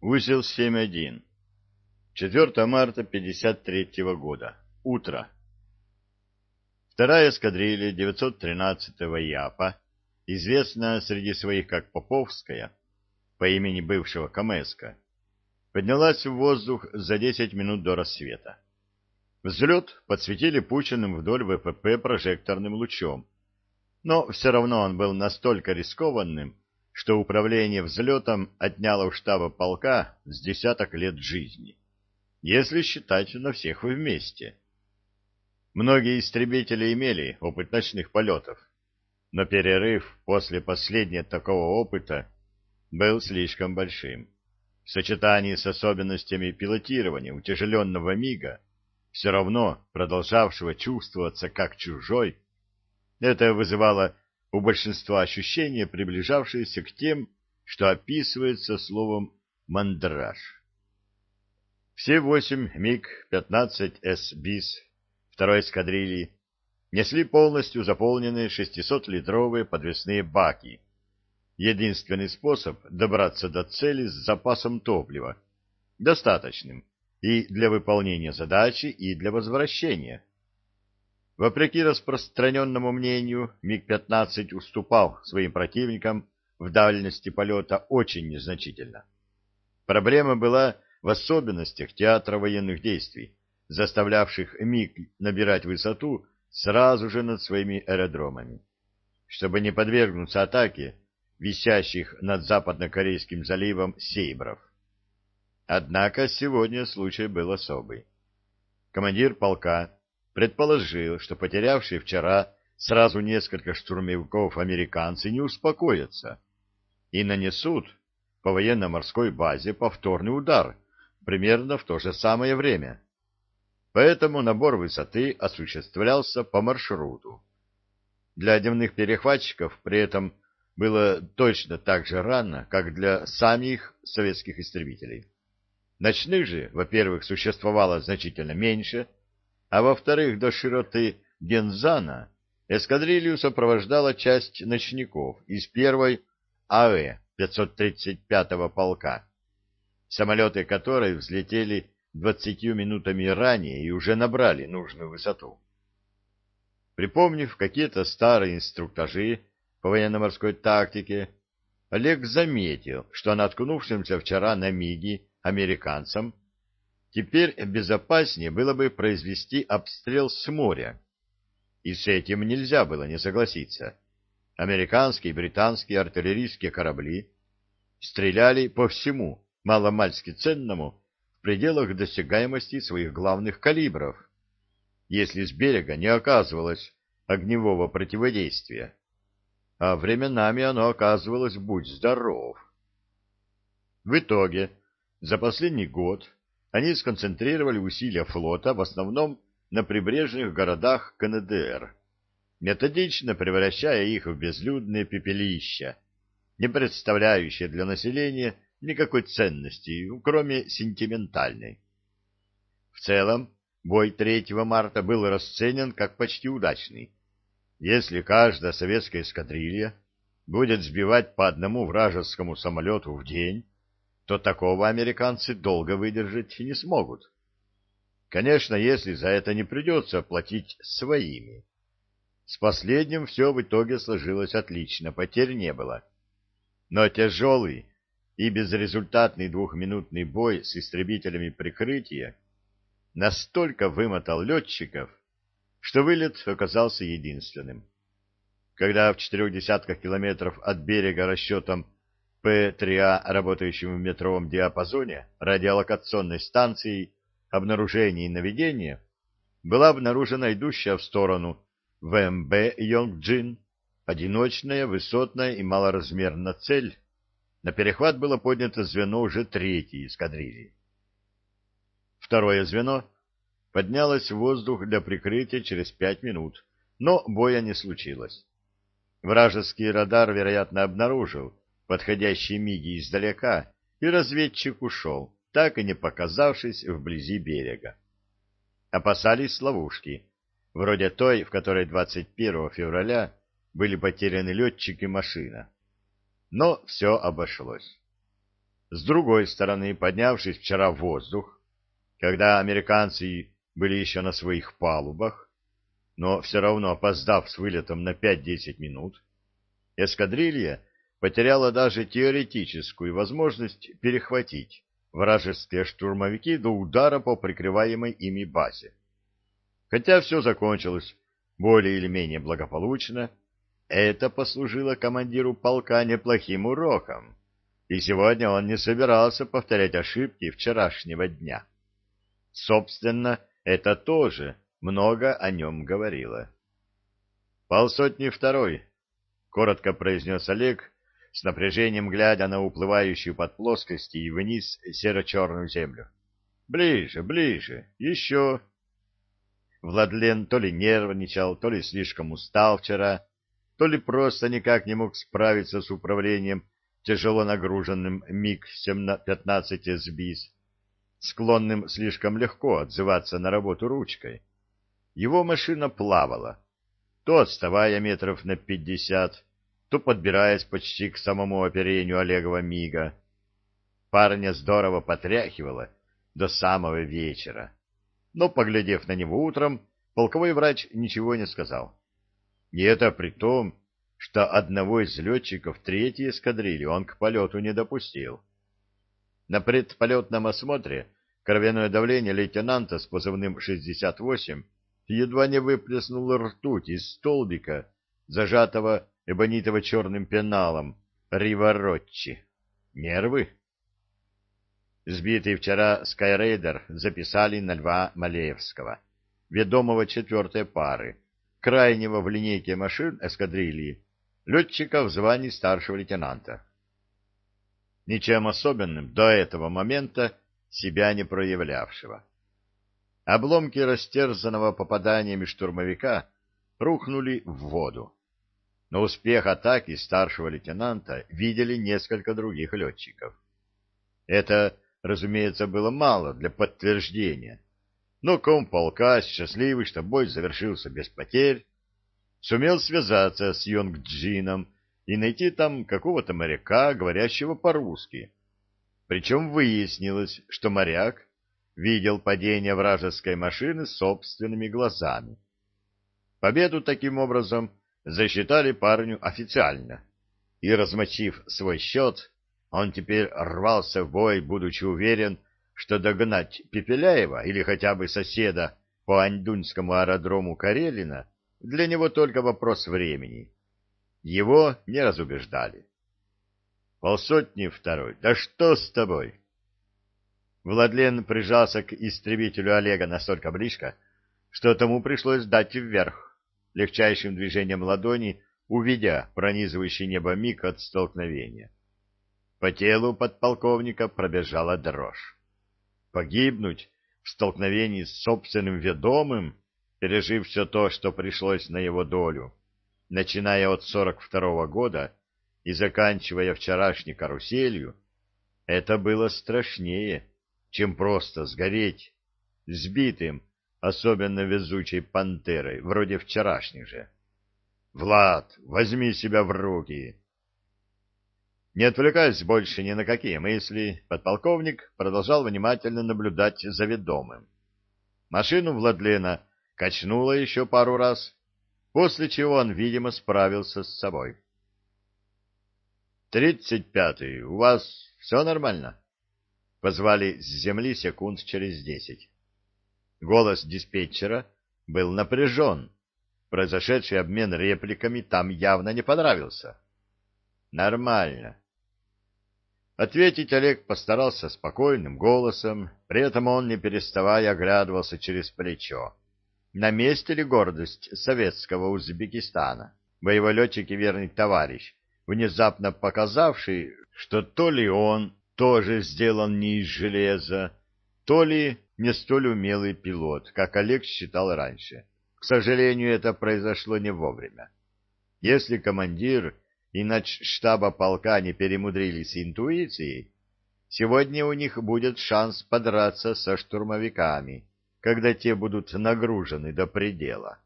Узел 7.1. 4 марта 53 года. Утро. Вторая эскадрилья 913-го ЯПа, известная среди своих как Поповская, по имени бывшего Камэска, поднялась в воздух за 10 минут до рассвета. Взлет подсветили пущенным вдоль ВПП прожекторным лучом, но все равно он был настолько рискованным, что управление взлетом отняло у штаба полка с десяток лет жизни, если считать на всех вместе. Многие истребители имели опыт ночных полетов, но перерыв после последнего такого опыта был слишком большим. В сочетании с особенностями пилотирования утяжеленного МиГа, все равно продолжавшего чувствоваться как чужой, это вызывало у большинства ощущения, приближавшиеся к тем, что описывается словом «мандраж». Все 8 МиГ-15С БИС второй эскадрильи несли полностью заполненные 600-литровые подвесные баки. Единственный способ добраться до цели с запасом топлива, достаточным и для выполнения задачи, и для возвращения. Вопреки распространенному мнению, МиГ-15 уступал своим противникам в дальности полета очень незначительно. Проблема была в особенностях театра военных действий, заставлявших МиГ набирать высоту сразу же над своими аэродромами. Чтобы не подвергнуться атаке висящих над западнокорейским заливом сейбров. Однако сегодня случай был особый. Командир полка предположил, что потерявшие вчера сразу несколько штурмовиков американцы не успокоятся и нанесут по военно-морской базе повторный удар примерно в то же самое время. Поэтому набор высоты осуществлялся по маршруту. Для дневных перехватчиков при этом было точно так же рано, как для самих советских истребителей. Ночных же, во-первых, существовало значительно меньше, а во-вторых, до широты Гензана эскадрилью сопровождала часть ночников из первой АЭ 535-го полка, самолеты которой взлетели 20 минутами ранее и уже набрали нужную высоту. Припомнив какие-то старые инструктажи по военно-морской тактике, Олег заметил, что наткнувшимся вчера на МиГи американцам теперь безопаснее было бы произвести обстрел с моря. И с этим нельзя было не согласиться. Американские и британские артиллерийские корабли стреляли по всему маломальски ценному в пределах досягаемости своих главных калибров, если с берега не оказывалось огневого противодействия. А временами оно оказывалось будь здоров. В итоге, за последний год они сконцентрировали усилия флота в основном на прибрежных городах КНДР, методично превращая их в безлюдные пепелища, не представляющие для населения никакой ценности, кроме сентиментальной. В целом, бой 3 марта был расценен как почти удачный. Если каждая советская эскадрилья будет сбивать по одному вражескому самолету в день, то такого американцы долго выдержать не смогут. Конечно, если за это не придется платить своими. С последним все в итоге сложилось отлично, потерь не было. Но тяжелый и безрезультатный двухминутный бой с истребителями прикрытия настолько вымотал летчиков, что вылет оказался единственным. Когда в 4 километров от берега расчетом П-3А, работающим в метровом диапазоне радиолокационной станции обнаружения и наведения, была обнаружена идущая в сторону ВМБ Йонгджин одиночная, высотная и малоразмерная цель. На перехват было поднято звено уже 3-й эскадрильи. Второе звено поднялось в воздух для прикрытия через 5 минут, но боя не случилось. Вражеский радар, вероятно, обнаружил подходящие МиГи издалека, и разведчик ушел, так и не показавшись вблизи берега. Опасались ловушки, вроде той, в которой 21 февраля были потеряны летчик и машина. Но все обошлось. С другой стороны, поднявшись вчера в воздух, когда американцы были еще на своих палубах, но все равно опоздав с вылетом на 5-10 минут, эскадрилья потеряла даже теоретическую возможность перехватить вражеские штурмовики до удара по прикрываемой ими базе. Хотя все закончилось более или менее благополучно, это послужило командиру полка неплохим уроком, и сегодня он не собирался повторять ошибки вчерашнего дня. Собственно, это тоже много о нем говорило. «Полсотни второй», — коротко произнес Олег, с напряжением глядя на уплывающую под плоскости и вниз серо-черную землю. «Ближе, ближе, еще». Владлен то ли нервничал, то ли слишком устал вчера, то ли просто никак не мог справиться с управлением тяжело нагруженным МиГ-15 СБИС, склонным слишком легко отзываться на работу ручкой. Его машина плавала, то отставая метров на 50, то подбираясь почти к самому оперению Олегова МиГа. Парня здорово потряхивало до самого вечера, но, поглядев на него утром, полковой врач ничего не сказал. И это при том, что одного из летчиков третьей эскадрильи он к полету не допустил. На предполетном осмотре кровяное давление лейтенанта с позывным 68 едва не выплеснуло ртуть из столбика, зажатого эбонитово-черным пеналом Ривороччи. Нервы? Сбитый вчера Скайрейдер записали на Льва Малеевского, ведомого 4-й пары, крайнего в линейке машин эскадрильи, летчика в звании старшего лейтенанта. Ничем особенным до этого момента себя не проявлявшего. Обломки растерзанного попаданиями штурмовика рухнули в воду. Но успех атаки старшего лейтенанта видели несколько других летчиков. Это, разумеется, было мало для подтверждения, но комполка, счастливый, что бой завершился без потерь, сумел связаться с Йонг-Джином и найти там какого-то моряка, говорящего по-русски. Причем выяснилось, что моряк видел падение вражеской машины собственными глазами. Победу таким образом засчитали парню официально, и, размочив свой счет, он теперь рвался в бой, будучи уверен, что догнать Пепеляева или хотя бы соседа по Аньдуньскому аэродрому Карелина для него только вопрос времени. Его не разубеждали. «Полсотни второй, да что с тобой?» Владлен прижался к истребителю Олега настолько близко, что тому пришлось дать вверх, легчайшим движением ладони уведя пронизывающий небо миг от столкновения. По телу подполковника пробежала дрожь. Погибнуть в столкновении с собственным ведомым, пережив все то, что пришлось на его долю, начиная от 42-го года и заканчивая вчерашней каруселью, это было страшнее, чем просто сгореть, сбитым, особенно везучей пантерой, вроде вчерашних же. «Влад, возьми себя в руки!» Не отвлекаясь больше ни на какие мысли, подполковник продолжал внимательно наблюдать за ведомым. Машину Владлена качнуло еще пару раз, после чего он, видимо, справился с собой. 35-й, у вас все нормально? Позвали с земли секунд через 10. Голос диспетчера был напряжен. Произошедший обмен репликами там явно не понравился. Нормально. Ответить Олег постарался спокойным голосом, при этом он, не переставая, оглядывался через плечо. На месте ли гордость советского Узбекистана? Боевой летчик и верный товарищ, внезапно показавший, что то ли он тоже сделан не из железа, то ли не столь умелый пилот, как Олег считал раньше. К сожалению, это произошло не вовремя. Если командир и начштаба полка не перемудрили с интуицией, сегодня у них будет шанс подраться со штурмовиками, когда те будут нагружены до предела.